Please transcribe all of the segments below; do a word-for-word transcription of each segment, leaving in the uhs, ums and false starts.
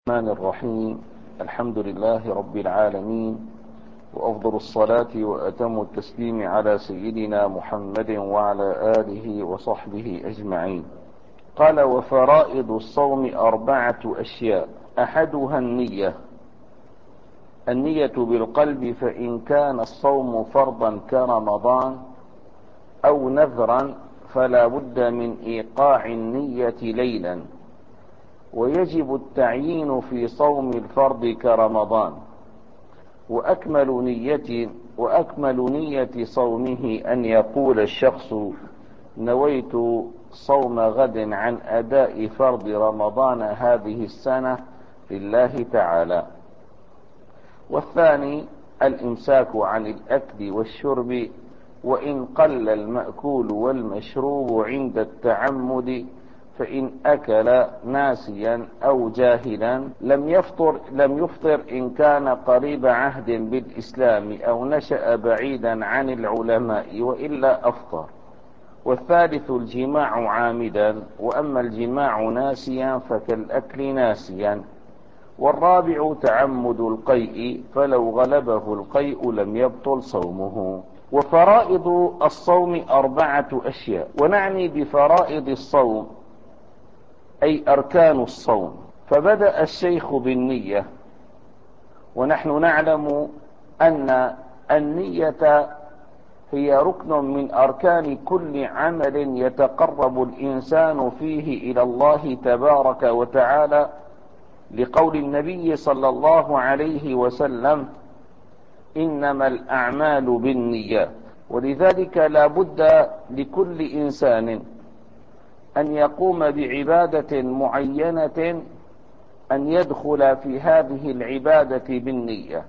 الرحمن الرحيم. الحمد لله رب العالمين، وأفضل الصلاة وأتم التسليم على سيدنا محمد وعلى آله وصحبه أجمعين. قال: وفرائض الصوم أربعة أشياء، أحدها النية. النية بالقلب، فإن كان الصوم فرضا كرمضان أو نذرا فلا بد من إيقاع النية ليلا، ويجب التعيين في صوم الفرض كرمضان. وأكمل نية وأكمل نية صومه أن يقول الشخص: نويت صوم غد عن أداء فرض رمضان هذه السنة لله تعالى. والثاني الإمساك عن الأكل والشرب، وإن قل المأكول والمشروب عند التعمد، فإن أكل ناسيا أو جاهلا لم يفطر لم يفطر إن كان قريب عهد بالإسلام أو نشأ بعيدا عن العلماء، وإلا أفطر. والثالث الجماع عامدا، وأما الجماع ناسيا فكالأكل ناسيا. والرابع تعمد القيء، فلو غلبه القيء لم يبطل صومه. وفرائض الصوم أربعة أشياء، ونعني بفرائض الصوم أي أركان الصوم. فبدأ الشيخ بالنية، ونحن نعلم أن النية هي ركن من أركان كل عمل يتقرب الإنسان فيه إلى الله تبارك وتعالى، لقول النبي صلى الله عليه وسلم: إنما الأعمال بالنيات. ولذلك لا بد لكل إنسان أن يقوم بعبادة معينة أن يدخل في هذه العبادة بالنية.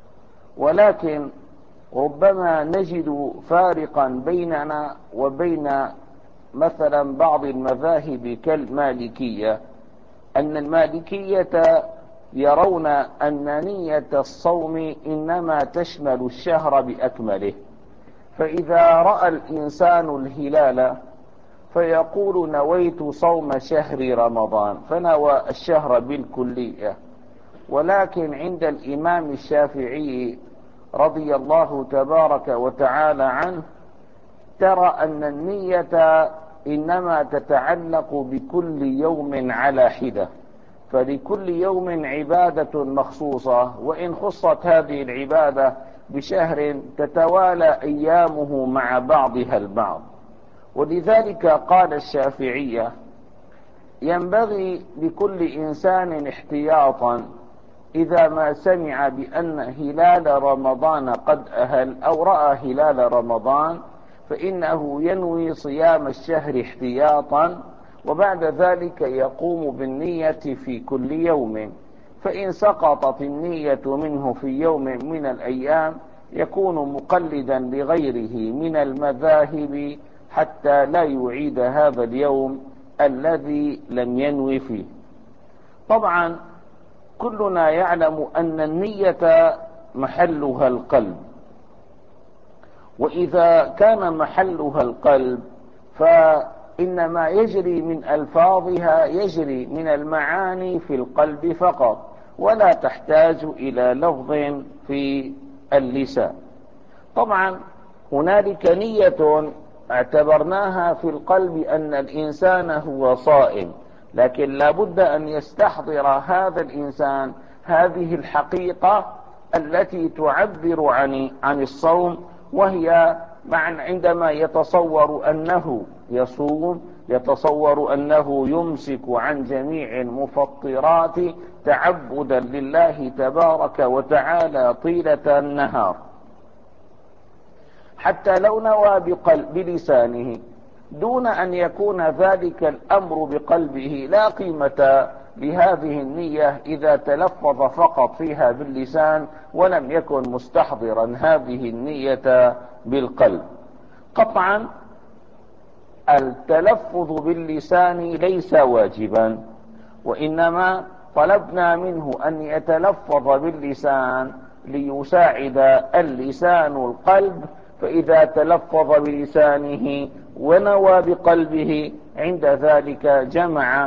ولكن ربما نجد فارقا بيننا وبين مثلا بعض المذاهب كالمالكية، أن المالكية يرون أن نية الصوم إنما تشمل الشهر بأكمله، فإذا رأى الإنسان الهلال فيقول: نويت صوم شهر رمضان، فنوى الشهر بالكلية. ولكن عند الإمام الشافعي رضي الله تبارك وتعالى عنه ترى أن النية إنما تتعلق بكل يوم على حدة، فلكل يوم عبادة مخصوصة، وإن خصت هذه العبادة بشهر تتوالى أيامه مع بعضها البعض. ولذلك قال الشافعية: ينبغي لكل إنسان احتياطا إذا ما سمع بأن هلال رمضان قد أهل أو رأى هلال رمضان، فإنه ينوي صيام الشهر احتياطا، وبعد ذلك يقوم بالنية في كل يوم. فإن سقطت النية منه في يوم من الأيام يكون مقلدا لغيره من المذاهب حتى لا يعيد هذا اليوم الذي لم ينوي فيه. طبعا كلنا يعلم أن النية محلها القلب، وإذا كان محلها القلب فإن ما يجري من ألفاظها يجري من المعاني في القلب فقط، ولا تحتاج إلى لفظ في اللسان. طبعا هنالك نية اعتبرناها في القلب أن الإنسان هو صائم، لكن لا بد أن يستحضر هذا الإنسان هذه الحقيقة التي تعبر عن عن الصوم، وهي عندما يتصور أنه يصوم يتصور أنه يمسك عن جميع المفطرات تعبدا لله تبارك وتعالى طيلة النهار، حتى لو نوى بلسانه دون أن يكون ذلك الأمر بقلبه لا قيمة لهذه النية إذا تلفظ فقط فيها باللسان ولم يكن مستحضرا هذه النية بالقلب. قطعا التلفظ باللسان ليس واجبا، وإنما طلبنا منه أن يتلفظ باللسان ليساعد اللسان القلب، فإذا تلفظ بلسانه ونوى بقلبه عند ذلك جمع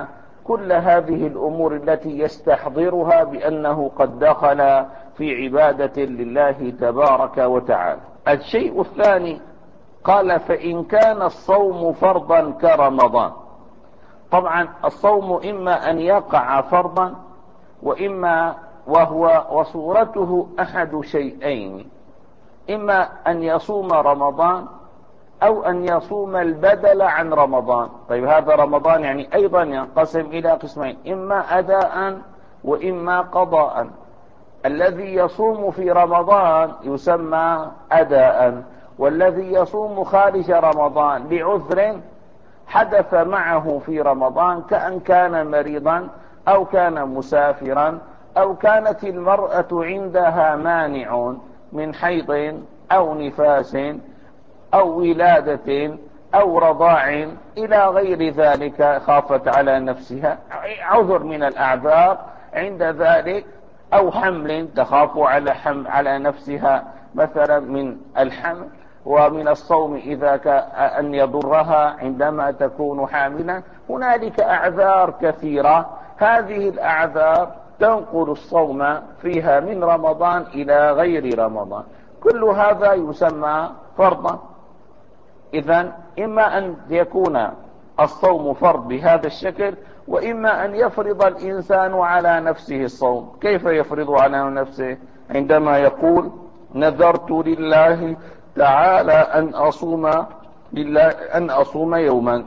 كل هذه الأمور التي يستحضرها بأنه قد دخل في عبادة لله تبارك وتعالى. الشيء الثاني قال فإن كان الصوم فرضا كرمضان. طبعا الصوم إما أن يقع فرضا وإما وهو وصورته أحد شيئين، إما أن يصوم رمضان أو أن يصوم البدل عن رمضان. طيب هذا رمضان يعني أيضا ينقسم إلى قسمين، إما أداء وإما قضاء. الذي يصوم في رمضان يسمى أداء، والذي يصوم خارج رمضان لعذر حدث معه في رمضان، كأن كان مريضا أو كان مسافرا أو كانت المرأة عندها مانع من حيض أو نفاس أو ولادة أو رضاع إلى غير ذلك، خافت على نفسها، عذر من الأعذار عند ذلك، أو حمل تخاف على حمل على نفسها مثلا من الحمل ومن الصوم إذا كان يضرها عندما تكون حاملا. هنالك أعذار كثيرة، هذه الأعذار تنقل الصوم فيها من رمضان إلى غير رمضان، كل هذا يسمى فرضا. إذن إما أن يكون الصوم فرض بهذا الشكل، وإما أن يفرض الإنسان على نفسه الصوم. كيف يفرض على نفسه؟ عندما يقول نذرت لله تعالى أن أصوم لله أن أصوم يوما،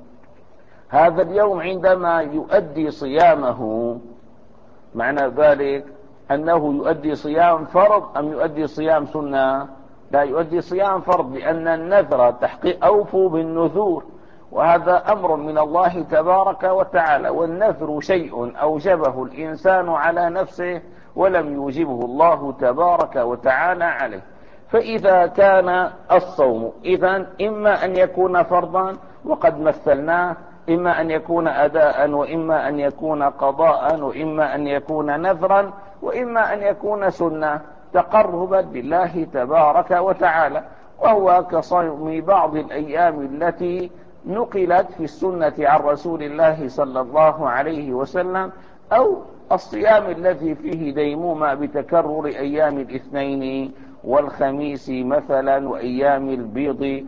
هذا اليوم عندما يؤدي صيامه معنى ذلك أنه يؤدي صيام فرض أم يؤدي صيام سنة؟ لا، يؤدي صيام فرض، لأن النذر تحقيق أوفوا بالنذور، وهذا أمر من الله تبارك وتعالى، والنذر شيء أوجبه الإنسان على نفسه ولم يوجبه الله تبارك وتعالى عليه. فإذا كان الصوم إذن إما أن يكون فرضا وقد مثلناه، إما أن يكون أداء وإما أن يكون قضاء وإما أن يكون نذرا وإما أن يكون سنة تقربا بالله تبارك وتعالى، وهو كصوم بعض الأيام التي نقلت في السنة عن رسول الله صلى الله عليه وسلم، أو الصيام الذي فيه ديمومة بتكرر أيام الاثنين والخميس مثلا وأيام البيض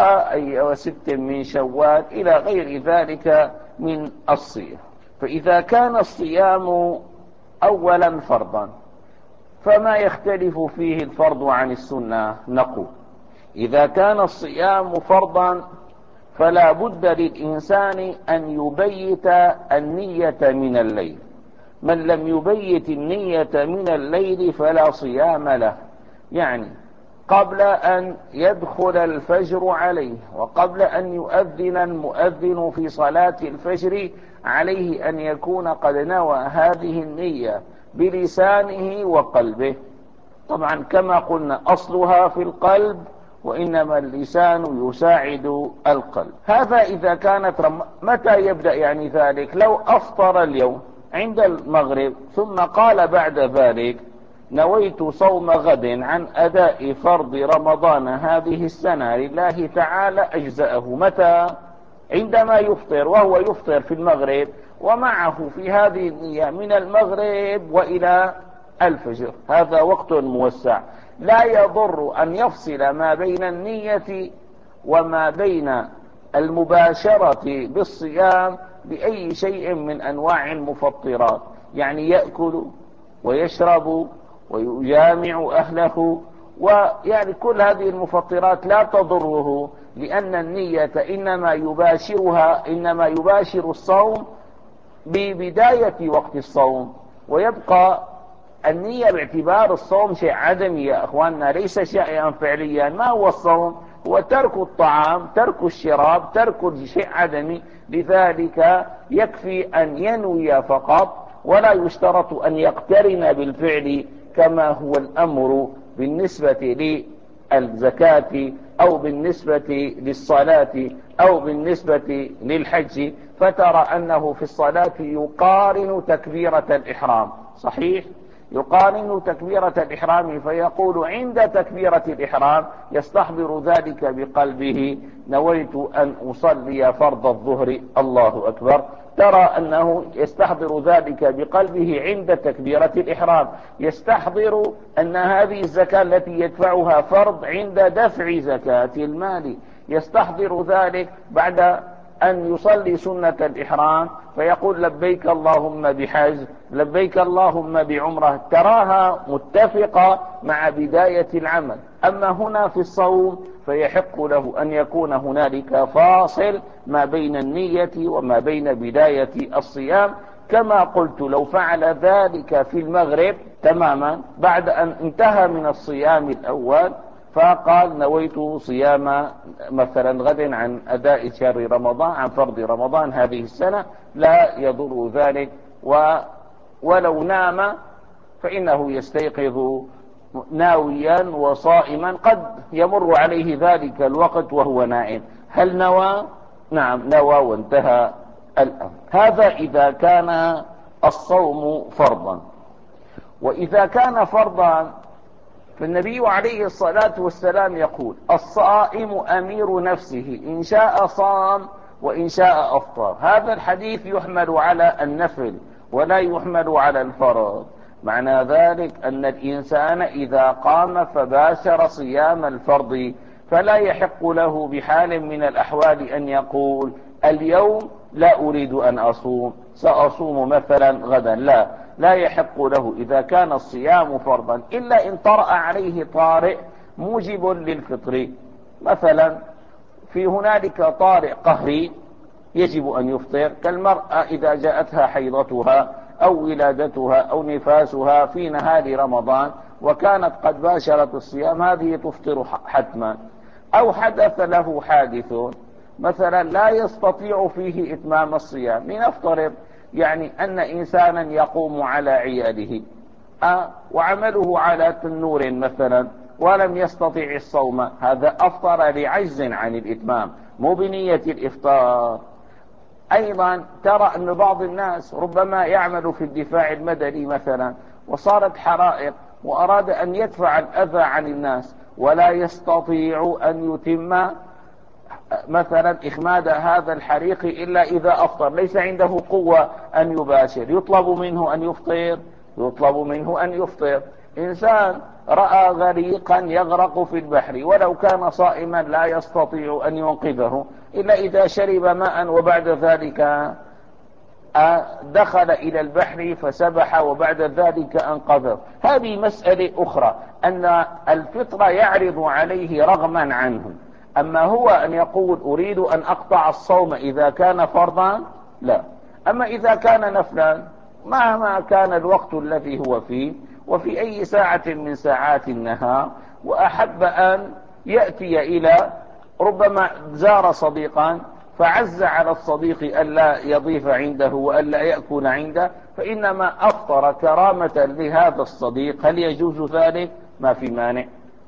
وست من شوال إلى غير ذلك من الصيام. فإذا كان الصيام أولا فرضا، فما يختلف فيه الفرض عن السنة؟ نقول إذا كان الصيام فرضا فلا بد للإنسان أن يبيت النية من الليل. من لم يبيت النية من الليل فلا صيام له، يعني قبل أن يدخل الفجر عليه وقبل أن يؤذن المؤذن في صلاة الفجر عليه أن يكون قد نوى هذه النية بلسانه وقلبه. طبعا كما قلنا أصلها في القلب، وإنما اللسان يساعد القلب. هذا إذا كانت رم... متى يبدأ يعني ذلك؟ لو أفطر اليوم عند المغرب ثم قال بعد ذلك نويت صوم غد عن أداء فرض رمضان هذه السنة لله تعالى، أجزأه. متى؟ عندما يفطر، وهو يفطر في المغرب ومعه في هذه النية من المغرب وإلى الفجر، هذا وقت موسع، لا يضر أن يفصل ما بين النية وما بين المباشرة بالصيام بأي شيء من أنواع المفطرات، يعني يأكل ويشرب ويجامع أهله، ويعني كل هذه المفطرات لا تضره، لأن النية إنما يباشرها إنما يباشر الصوم ببداية وقت الصوم، ويبقى النية باعتبار الصوم شيء عدمي يا أخواننا، ليس شيئا فعليا. ما هو الصوم؟ هو ترك الطعام، ترك الشراب، ترك شيء عدمي، لذلك يكفي أن ينوي فقط، ولا يشترط أن يقترن بالفعل كما هو الأمر بالنسبة للزكاة أو بالنسبة للصلاة أو بالنسبة للحج. فترى أنه في الصلاة يقارن تكبيرة الإحرام، صحيح؟ يقارن تكبيرة الإحرام، فيقول عند تكبيرة الإحرام يستحضر ذلك بقلبه: نويت أن أصلي فرض الظهر، الله أكبر، ترى أنه يستحضر ذلك بقلبه عند تكبيرة الإحرام، يستحضر أن هذه الزكاة التي يدفعها فرض عند دفع زكاة المال، يستحضر ذلك بعد أن يصلي سنة الإحرام فيقول لبيك اللهم بحج، لبيك اللهم بعمرة، تراها متفقة مع بداية العمل. أما هنا في الصوم فيحق له أن يكون هنالك فاصل ما بين النية وما بين بداية الصيام، كما قلت لو فعل ذلك في المغرب تماما بعد أن انتهى من الصيام الأول فقال نويت صيام مثلا غد عن أداء شهر رمضان، عن فرض رمضان هذه السنة، لا يضر ذلك، و ولو نام فإنه يستيقظ ناويا وصائما، قد يمر عليه ذلك الوقت وهو نائم. هل نوى؟ نعم نوى وانتهى الأمر. هذا إذا كان الصوم فرضا. وإذا كان فرضا فالنبي عليه الصلاة والسلام يقول الصائم أمير نفسه، إن شاء صام وإن شاء أفطر. هذا الحديث يحمل على النفل ولا يحمل على الفرض. معنى ذلك أن الإنسان إذا قام فباشر صيام الفرض فلا يحق له بحال من الأحوال أن يقول اليوم لا أريد أن أصوم، سأصوم مثلا غدا، لا لا يحق له إذا كان الصيام فرضا، إلا إن طرأ عليه طارئ موجب للفطر. مثلا في هنالك طارئ قهري يجب أن يفطر، كالمرأة إذا جاءتها حيضتها أو ولادتها أو نفاسها في نهار رمضان وكانت قد باشرت الصيام، هذه تفطر حتما. أو حدث له حادث مثلا لا يستطيع فيه إتمام الصيام، لنفترض يعني أن إنسانا يقوم على عياله أه وعمله على تنور مثلا ولم يستطيع الصوم، هذا أفطر لعجز عن الإتمام مو بنية الإفطار. أيضا ترى أن بعض الناس ربما يعمل في الدفاع المدني مثلا وصارت حرائق وأراد أن يدفع الأذى عن الناس ولا يستطيع أن يتم مثلا إخماد هذا الحريق إلا إذا أفطر، ليس عنده قوة أن يباشر، يطلب منه أن يفطر، يطلب منه أن يفطر. إنسان رأى غريقا يغرق في البحر ولو كان صائما لا يستطيع أن ينقذه إلا إذا شرب ماء وبعد ذلك دخل إلى البحر فسبح وبعد ذلك أنقذه. هذه مسألة أخرى، أن الفطر يعرض عليه رغما عنه. أما هو أن يقول أريد أن أقطع الصوم إذا كان فرضا لا. أما إذا كان نفلا مهما كان الوقت الذي هو فيه وفي أي ساعة من ساعات النهار وأحب أن يأتي إلى ربما زار صديقا فعز على الصديق ألا يضيف عنده وألا يأكل عنده فإنما أفطر كرامة لهذا الصديق، هل يجوز ذلك؟ ما في مانع.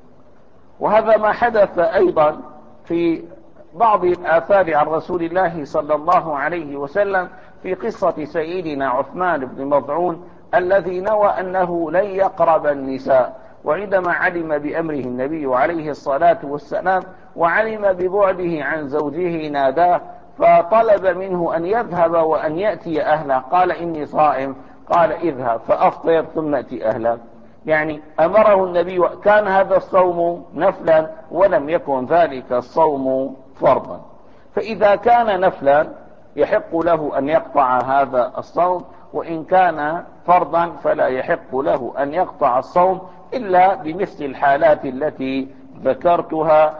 وهذا ما حدث أيضا في بعض الآثار عن رسول الله صلى الله عليه وسلم في قصة سيدنا عثمان بن مظعون الذي نوى أنه لن يقرب النساء، وعندما علم بأمره النبي عليه الصلاة والسلام وعلم ببعده عن زوجه ناداه فطلب منه أن يذهب وأن يأتي أهله، قال إني صائم، قال اذهب فأفطر ثم أتي أهلك. يعني أمره النبي، كان هذا الصوم نفلا ولم يكن ذلك الصوم فرضا. فإذا كان نفلا يحق له أن يقطع هذا الصوم، وإن كان فرضا فلا يحق له أن يقطع الصوم إلا بمثل الحالات التي ذكرتها،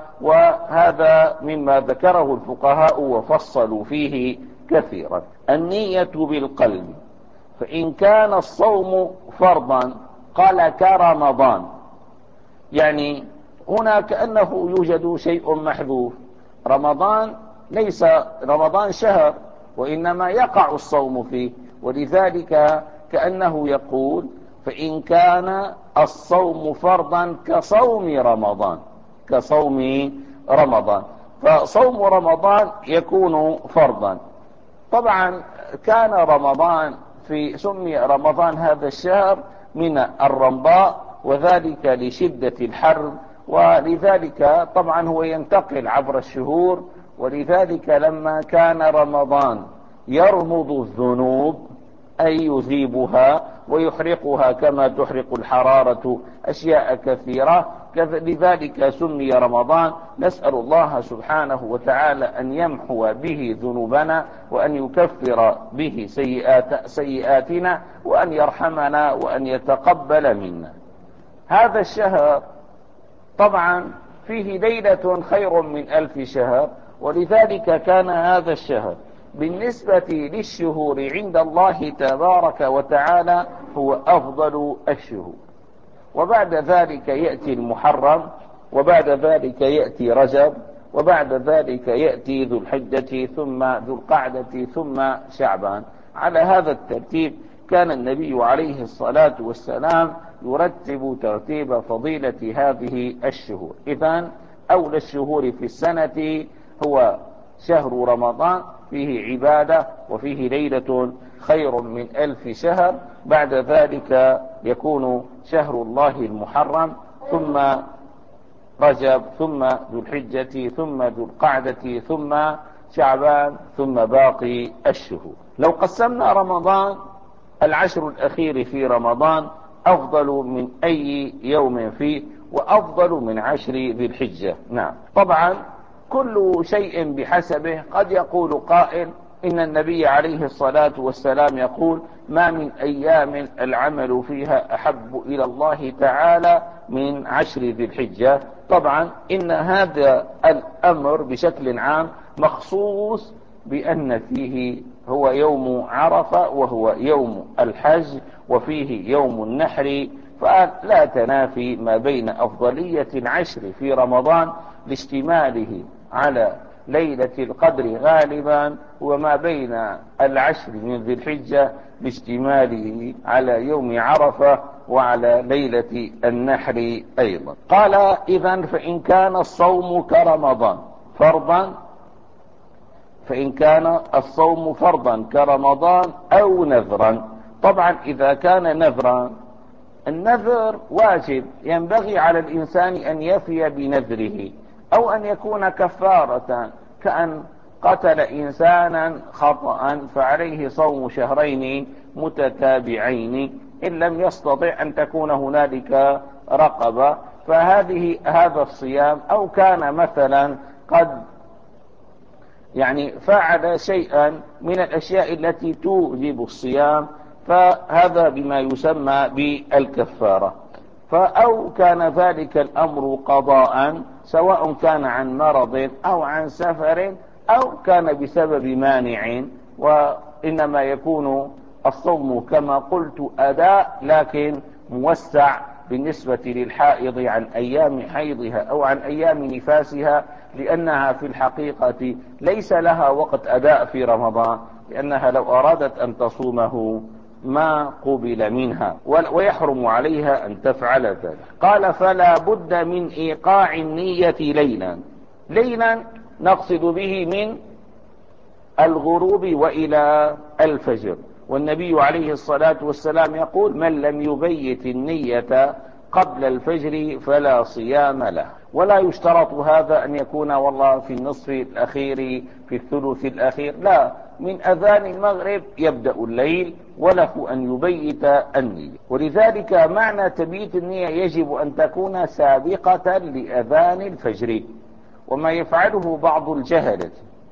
وهذا مما ذكره الفقهاء وفصلوا فيه كثيرا. النية بالقلب، فإن كان الصوم فرضا قال كرمضان، يعني هنا كأنه يوجد شيء محذوف، رمضان ليس رمضان شهر وإنما يقع الصوم فيه، ولذلك كأنه يقول فإن كان الصوم فرضا كصوم رمضان، كصوم رمضان، فصوم رمضان يكون فرضا. طبعا كان رمضان في سمي رمضان هذا الشهر من الرمضاء، وذلك لشدة الحر، ولذلك طبعا هو ينتقل عبر الشهور، ولذلك لما كان رمضان يرمض الذنوب أي يذيبها ويحرقها كما تحرق الحرارة أشياء كثيرة، لذلك سمي رمضان. نسأل الله سبحانه وتعالى أن يمحو به ذنوبنا وأن يكفر به سيئات سيئاتنا وأن يرحمنا وأن يتقبل منا. هذا الشهر طبعا فيه ليلة خير من ألف شهر، ولذلك كان هذا الشهر بالنسبة للشهور عند الله تبارك وتعالى هو أفضل الشهور. وبعد ذلك يأتي المحرم، وبعد ذلك يأتي رجب، وبعد ذلك يأتي ذو الحجة، ثم ذو القعدة، ثم شعبان. على هذا الترتيب كان النبي عليه الصلاة والسلام يرتب ترتيب فضيلة هذه الشهور. إذن أولى الشهور في السنة هو شهر رمضان، فيه عبادة وفيه ليلة خير من ألف شهر. بعد ذلك يكون شهر الله المحرم، ثم رجب، ثم ذو الحجة، ثم ذو القعدة، ثم شعبان، ثم باقي الشهور. لو قسمنا رمضان، العشر الأخير في رمضان أفضل من أي يوم فيه، وأفضل من عشر ذي الحجة. نعم، طبعا كل شيء بحسبه. قد يقول قائل إن النبي عليه الصلاة والسلام يقول: ما من أيام العمل فيها أحب إلى الله تعالى من عشر ذي الحجة. طبعا إن هذا الأمر بشكل عام مخصوص بأن فيه هو يوم عرفة، وهو يوم الحج، وفيه يوم النحر، فلا تنافي ما بين أفضلية العشر في رمضان لاشتماله على ليلة القدر غالبا، وما بين العشر من ذي الحجة لاشتماله على يوم عرفة وعلى ليلة النحر أيضا. قال: إذن فإن كان الصوم كرمضان فرضا فإن كان الصوم فرضا كرمضان أو نذرا. طبعا إذا كان نذرا، النذر واجب، ينبغي على الإنسان أن يفي بنذره، أو أن يكون كفارة، كأن قتل إنسانا خطأ فعليه صوم شهرين متتابعين، إن لم يستطع أن تكون هنالك رقبة، فهذه هذا الصيام. أو كان مثلا قد يعني فعل شيئا من الأشياء التي توجب الصيام، فهذا بما يسمى بالكفارة. أو كان ذلك الأمر قضاء، سواء كان عن مرض أو عن سفر أو كان بسبب مانع، وإنما يكون الصوم كما قلت أداء، لكن موسع بالنسبة للحائض عن أيام حيضها أو عن أيام نفاسها، لأنها في الحقيقة ليس لها وقت أداء في رمضان، لأنها لو أرادت أن تصومه ما قبل منها، ويحرم عليها أن تفعل ذلك. قال: فلا بد من إيقاع النية ليلا. ليلا نقصد به من الغروب وإلى الفجر، والنبي عليه الصلاة والسلام يقول: من لم يبيت النية قبل الفجر فلا صيام له. ولا يشترط هذا أن يكون والله في النصف الأخير، في الثلث الأخير، لا، من أذان المغرب يبدأ الليل وله أن يبيت النية. ولذلك معنى تبييت النية يجب أن تكون سابقة لأذان الفجر. وما يفعله بعض الجهلة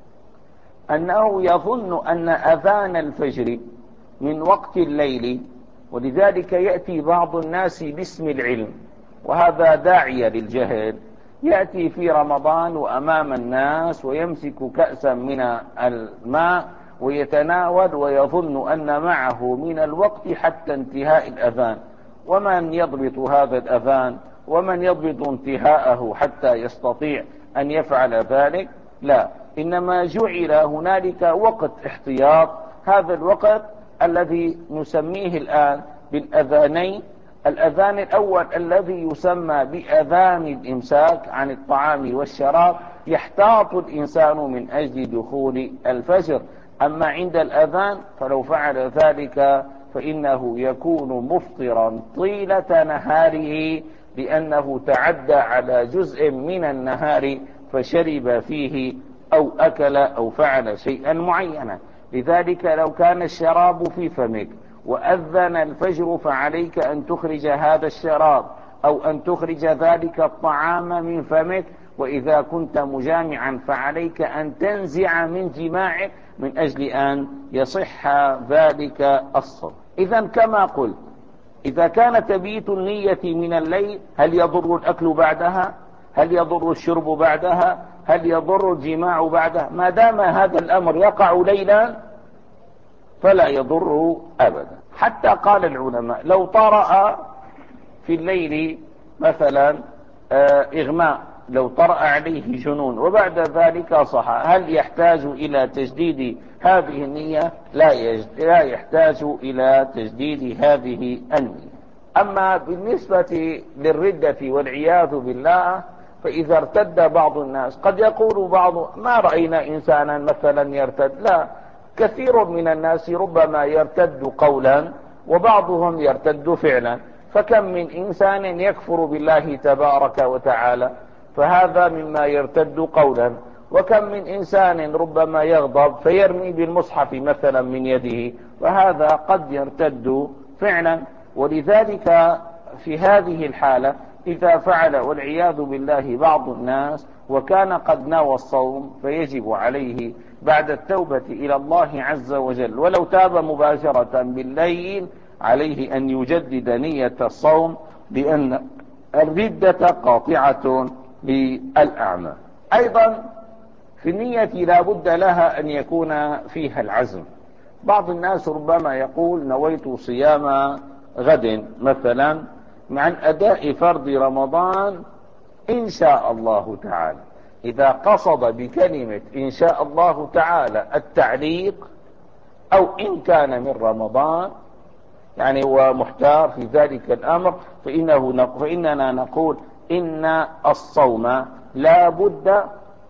أنه يظن أن أذان الفجر من وقت الليل، ولذلك يأتي بعض الناس باسم العلم، وهذا داعية للجهل. يأتي في رمضان وأمام الناس ويمسك كأسا من الماء ويتناول، ويظن أن معه من الوقت حتى انتهاء الأذان. ومن يضبط هذا الأذان؟ ومن يضبط انتهاءه حتى يستطيع أن يفعل ذلك؟ لا، إنما جعل هنالك وقت احتياط. هذا الوقت الذي نسميه الآن بالأذانين: الأذان الأول الذي يسمى بأذان الإمساك عن الطعام والشراب، يحتاط الإنسان من أجل دخول الفجر. أما عند الأذان فلو فعل ذلك فإنه يكون مفطرا طيلة نهاره، لأنه تعدى على جزء من النهار فشرب فيه أو أكل أو فعل شيئا معينا. لذلك لو كان الشراب في فمك وأذن الفجر فعليك أن تخرج هذا الشراب أو أن تخرج ذلك الطعام من فمك، وإذا كنت مجامعا فعليك أن تنزع من جماعك من أجل أن يصح ذلك الصوم. إذا كما قلت، إذا كان تبييت النية من الليل، هل يضر الأكل بعدها؟ هل يضر الشرب بعدها؟ هل يضر الجماع بعدها؟ ما دام هذا الأمر يقع ليلا فلا يضر أبدا. حتى قال العلماء لو طرأ في الليل مثلا إغماء، لو طرأ عليه جنون وبعد ذلك صحى، هل يحتاج إلى تجديد هذه النية؟ لا, يج... لا يحتاج إلى تجديد هذه النية. أما بالنسبة للردة والعياذ بالله، فإذا ارتد بعض الناس، قد يقول بعض ما رأينا إنسانا مثلا يرتد، لا، كثير من الناس ربما يرتد قولا وبعضهم يرتد فعلا، فكم من إنسان يكفر بالله تبارك وتعالى فهذا مما يرتد قولا، وكم من إنسان ربما يغضب فيرمي بالمصحف مثلا من يده، وهذا قد يرتد فعلا. ولذلك في هذه الحالة إذا فعل والعياذ بالله بعض الناس وكان قد نوى الصوم، فيجب عليه بعد التوبة إلى الله عز وجل، ولو تاب مباشرة بالليل، عليه أن يجدد نية الصوم، لأن الردة قاطعة للأعمى. أيضا في النية لا بد لها أن يكون فيها العزم. بعض الناس ربما يقول نويت صيام غد مثلا عن أداء فرض رمضان إن شاء الله تعالى. إذا قصد بكلمة إن شاء الله تعالى التعليق أو إن كان من رمضان، يعني هو محتار في ذلك الأمر، فإنه فإننا نقول إن الصوم لا بد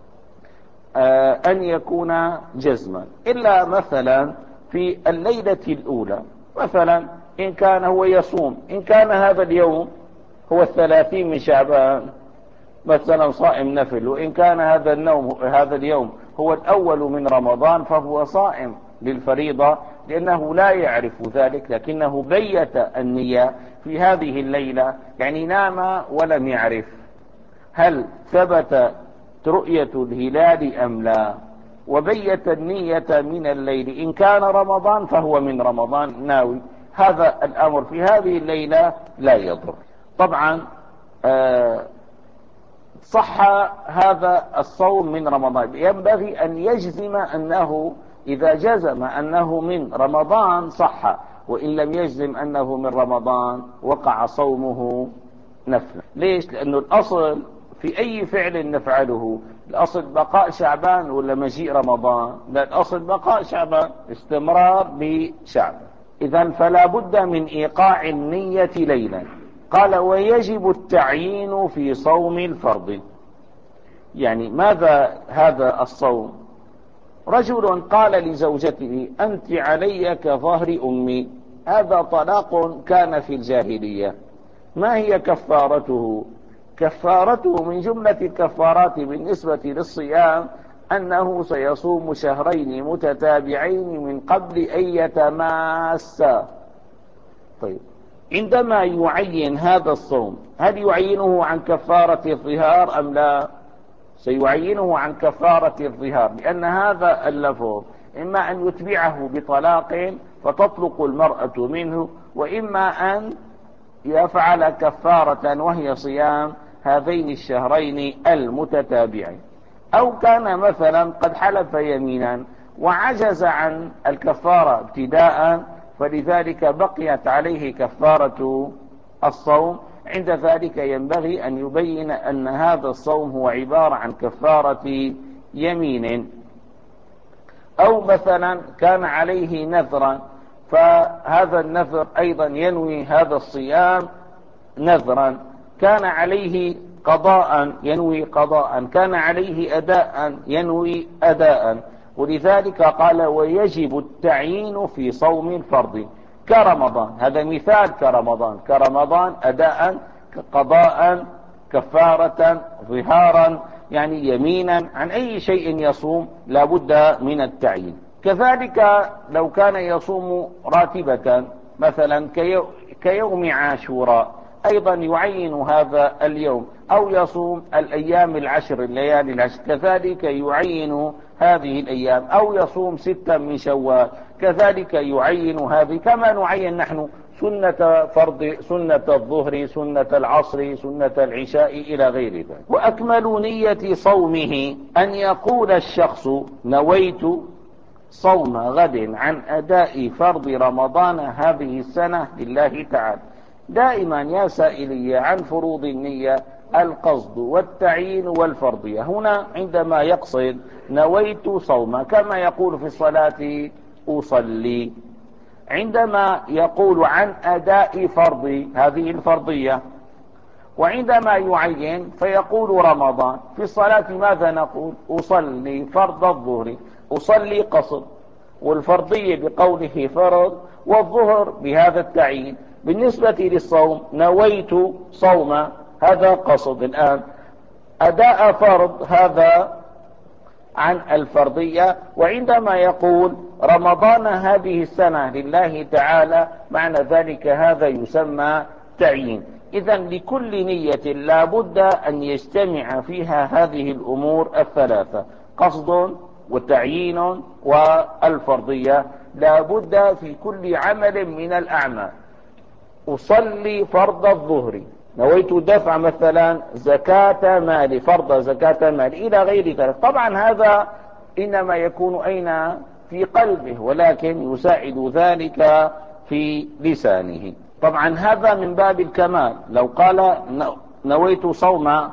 أن يكون جزما، إلا مثلا في الليلة الأولى، مثلا إن كان هو يصوم، إن كان هذا اليوم هو الثلاثين من شعبان مثلا صائم نفل، وإن كان هذا النوم هذا اليوم هو الأول من رمضان فهو صائم للفريضة، لأنه لا يعرف ذلك، لكنه بيت النية في هذه الليلة، يعني نام ولم يعرف هل ثبت رؤية الهلال أم لا، وبيت النية من الليل، إن كان رمضان فهو من رمضان ناوي، هذا الأمر في هذه الليلة لا يضر. طبعا آه صح هذا الصوم من رمضان، ينبغي أن يجزم أنه إذا جزم أنه من رمضان صح، وإن لم يجزم أنه من رمضان وقع صومه نفلا. ليش؟ لأنه الأصل في أي فعل نفعله، الأصل بقاء شعبان ولا مجيء رمضان؟ لا، الأصل بقاء شعبان، استمرار بشعبان. إذا فلا بد من إيقاع النية ليلا. قال ويجب التعيين في صوم الفرض. يعني ماذا هذا الصوم؟ رجل قال لزوجته أنت علي كظهر أمي، هذا طلاق كان في الجاهلية. ما هي كفارته؟ كفارته من جملة الكفارات بالنسبة للصيام أنه سيصوم شهرين متتابعين من قبل أن يتماسا. طيب، عندما يعين هذا الصوم هل يعينه عن كفارة الظهار أم لا؟ سيعينه عن كفارة الظهار، لأن هذا اللفظ إما أن يتبعه بطلاق فتطلق المرأة منه، وإما أن يفعل كفارة وهي صيام هذين الشهرين المتتابعين. أو كان مثلا قد حلف يمينا وعجز عن الكفارة ابتداء، فلذلك بقيت عليه كفارة الصوم، عند ذلك ينبغي أن يبين أن هذا الصوم هو عبارة عن كفارة يمين. أو مثلا كان عليه نذرا، فهذا النذر أيضا ينوي هذا الصيام نذرا، كان عليه قضاء ينوي قضاء، كان عليه أداء ينوي أداء. ولذلك قال ويجب التعيين في صوم الفرض كرمضان، هذا مثال كرمضان، كرمضان أداء قضاء كفارة ظهارا، يعني يمينا عن أي شيء يصوم لا بد من التعيين. كذلك لو كان يصوم راتبة مثلا كيوم عاشوراء أيضا يعين هذا اليوم، أو يصوم الأيام العشر الليالي العشر كذلك يعين هذه الأيام، أو يصوم ستا من شوال كذلك يعين هذه، كما نعين نحن سنة فرض، سنة الظهر، سنة العصر، سنة العشاء إلى غير ذلك. وأكمل نية صومه أن يقول الشخص: نويت صوم غد عن أداء فرض رمضان هذه السنة لله تعالى. دائما يا سائلي عن فروض النية القصد والتعيين والفرضية. هنا عندما يقصد نويت صوم كما يقول في الصلاة أصلي، عندما يقول عن أداء فرض هذه الفرضية، وعندما يعين فيقول رمضان. في الصلاة ماذا نقول؟ أصلي فرض الظهر، أصلي قصد، والفرضية بقوله فرض، والظهر بهذا التعيين. بالنسبة للصوم نويت صوم، هذا قصد الآن، أداء فرض هذا عن الفرضية. وعندما يقول رمضان هذه السنة لله تعالى معنى ذلك هذا يسمى تعيين. إذا لكل نية لا بد أن يجتمع فيها هذه الأمور الثلاثة: قصد وتعيين والفرضية. لا بد في كل عمل من الأعمال. أصلي فرض الظهر، نويت دفع مثلا زكاة مالي، فرض زكاة مالي إلى غير ذلك. طبعا هذا إنما يكون أين؟ في قلبه، ولكن يساعد ذلك في لسانه. طبعا هذا من باب الكمال. لو قال نويت صوم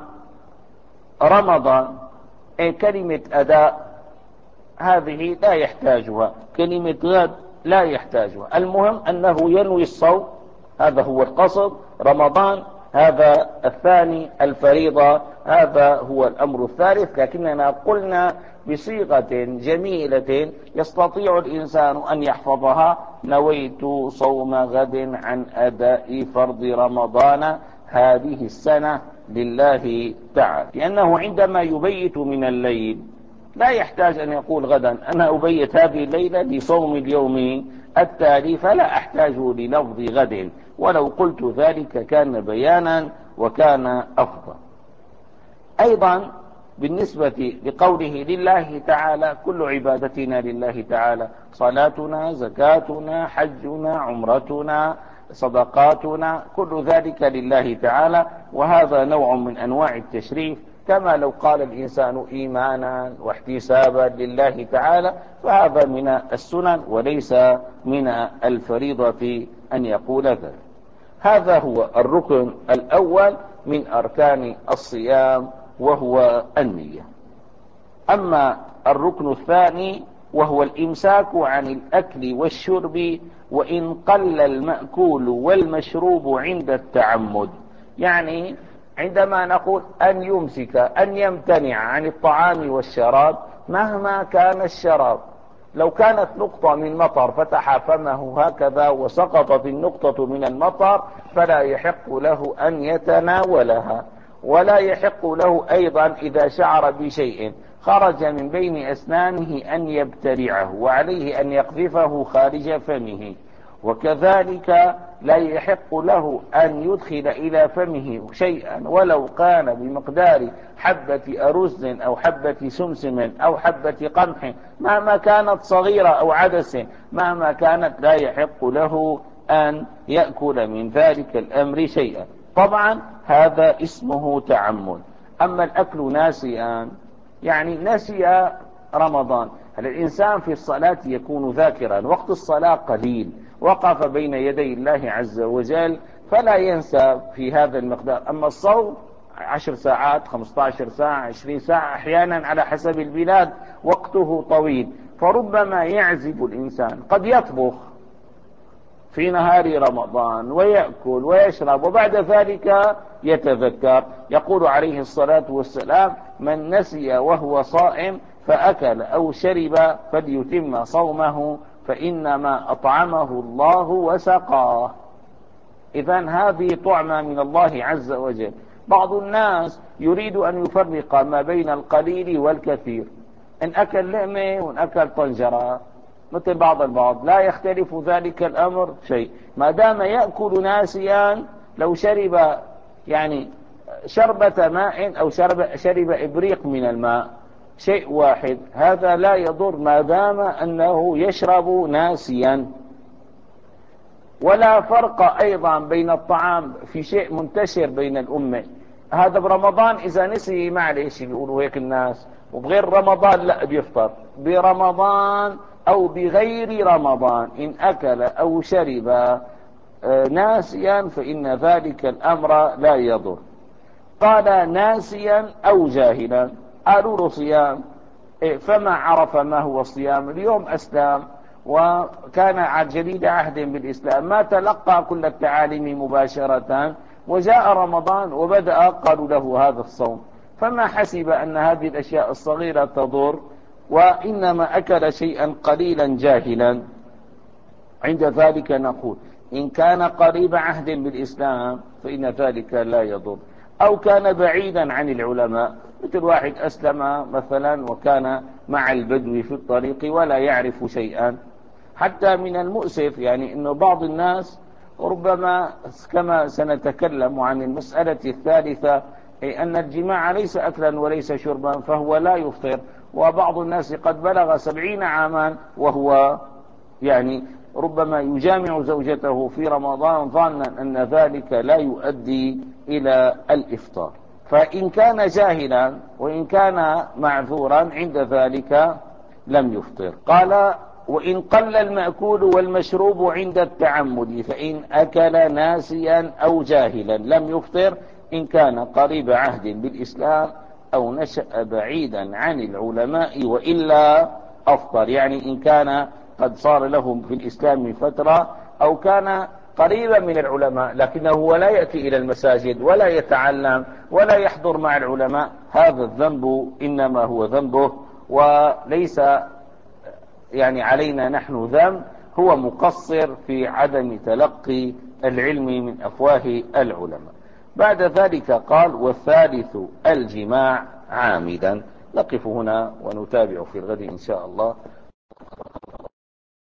رمضان، كلمة أداء هذه لا يحتاجها، كلمة غد لا يحتاجها، المهم أنه ينوي الصوم، هذا هو القصد. رمضان هذا الثاني، الفريضة هذا هو الأمر الثالث. لكننا قلنا بصيغة جميلة يستطيع الإنسان أن يحفظها: نويت صوم غد عن أداء فرض رمضان هذه السنة لله تعالى. لأنه عندما يبيت من الليل لا يحتاج أن يقول غدا أنا أبيت هذه الليلة لصوم اليوم التالي، فلا أحتاج للفظ غد. ولو قلت ذلك كان بيانا وكان أفضل. أيضا بالنسبة لقوله لله تعالى، كل عبادتنا لله تعالى، صلاتنا، زكاتنا، حجنا، عمرتنا، صدقاتنا، كل ذلك لله تعالى. وهذا نوع من أنواع التشريف، كما لو قال الإنسان إيمانا واحتسابا لله تعالى، فهذا من السنن وليس من الفريضة أن يقول ذلك. هذا هو الركن الأول من أركان الصيام، وهو النية. أما الركن الثاني وهو الإمساك عن الأكل والشرب، وإن قل المأكول والمشروب عند التعمد. يعني عندما نقول أن يمسك، أن يمتنع عن الطعام والشراب مهما كان الشراب. لو كانت نقطة من مطر فتح فمه هكذا وسقطت النقطة من المطر فلا يحق له أن يتناولها، ولا يحق له أيضا إذا شعر بشيء خرج من بين أسنانه أن يبتلعه، وعليه أن يقذفه خارج فمه. وكذلك لا يحق له أن يدخل إلى فمه شيئا ولو كان بمقدار حبة أرز أو حبة سمسم أو حبة قمح، مهما كانت صغيرة أو عدس، مهما كانت لا يحق له أن يأكل من ذلك الأمر شيئا. طبعا هذا اسمه تعمد. أما الأكل ناسيا، يعني نسي رمضان. هل الإنسان في الصلاة يكون ذاكرا، وقت الصلاة قليل، وقف بين يدي الله عز وجل فلا ينسى في هذا المقدار. أما الصوم عشر ساعات، خمسة عشر ساعة، عشرين ساعة، أحيانا على حسب البلاد وقته طويل، فربما يعزب الإنسان، قد يطبخ في نهار رمضان ويأكل ويشرب وبعد ذلك يتذكر. يقول عليه الصلاة والسلام: من نسي وهو صائم فأكل أو شرب فليتم صومه فإنما أطعمه الله وسقاه. إذن هذه طعمة من الله عز وجل. بعض الناس يريد أن يفرق ما بين القليل والكثير، إن أكل لقمة وإن أكل طنجرة مثل بعض البعض، لا يختلف ذلك الأمر شيء، ما دام يأكل ناسيا. لو شرب يعني شربة ماء أو شرب, شرب إبريق من الماء، شيء واحد، هذا لا يضر ما دام أنه يشرب ناسيا. ولا فرق أيضا بين الطعام في شيء منتشر بين الأمة، هذا برمضان إذا نسي معلش بيقولوا هيك الناس، وبغير رمضان لا بيفطر. برمضان أو بغير رمضان إن أكل أو شرب ناسيا فإن ذلك الأمر لا يضر. قال ناسيا أو جاهلا، قالوا له صيام، فما عرف ما هو الصيام، اليوم أسلم وكان جديد عهد بالإسلام، ما تلقى كل التعاليم مباشرة، وجاء رمضان وبدأ قالوا له هذا الصوم، فما حسب أن هذه الأشياء الصغيرة تضر، وإنما أكل شيئا قليلا جاهلا. عند ذلك نقول إن كان قريب عهد بالإسلام فإن ذلك لا يضر، أو كان بعيدا عن العلماء، مثل واحد أسلم مثلا وكان مع البدو في الطريق ولا يعرف شيئا. حتى من المؤسف يعني أنه بعض الناس ربما كما سنتكلم عن المسألة الثالثة، أي أن الجماع ليس أكلا وليس شربا فهو لا يفطر، وبعض الناس قد بلغ سبعين عاما وهو يعني ربما يجامع زوجته في رمضان ظانا أن ذلك لا يؤدي إلى الإفطار. فإن كان جاهلا وإن كان معذورا عند ذلك لم يفطر. قال وإن قل المأكول والمشروب عند التعمد فإن أكل ناسيا أو جاهلا لم يفطر إن كان قريب عهد بالإسلام أو نشأ بعيدا عن العلماء وإلا أفطر. يعني إن كان قد صار لهم في الإسلام فترة أو كان قريبا من العلماء لكنه هو لا يأتي إلى المساجد ولا يتعلم ولا يحضر مع العلماء، هذا الذنب إنما هو ذنبه وليس يعني علينا نحن ذنب، هو مقصر في عدم تلقي العلم من أفواه العلماء. بعد ذلك قال والثالث الجماع عامدا. نقف هنا ونتابع في الغد إن شاء الله.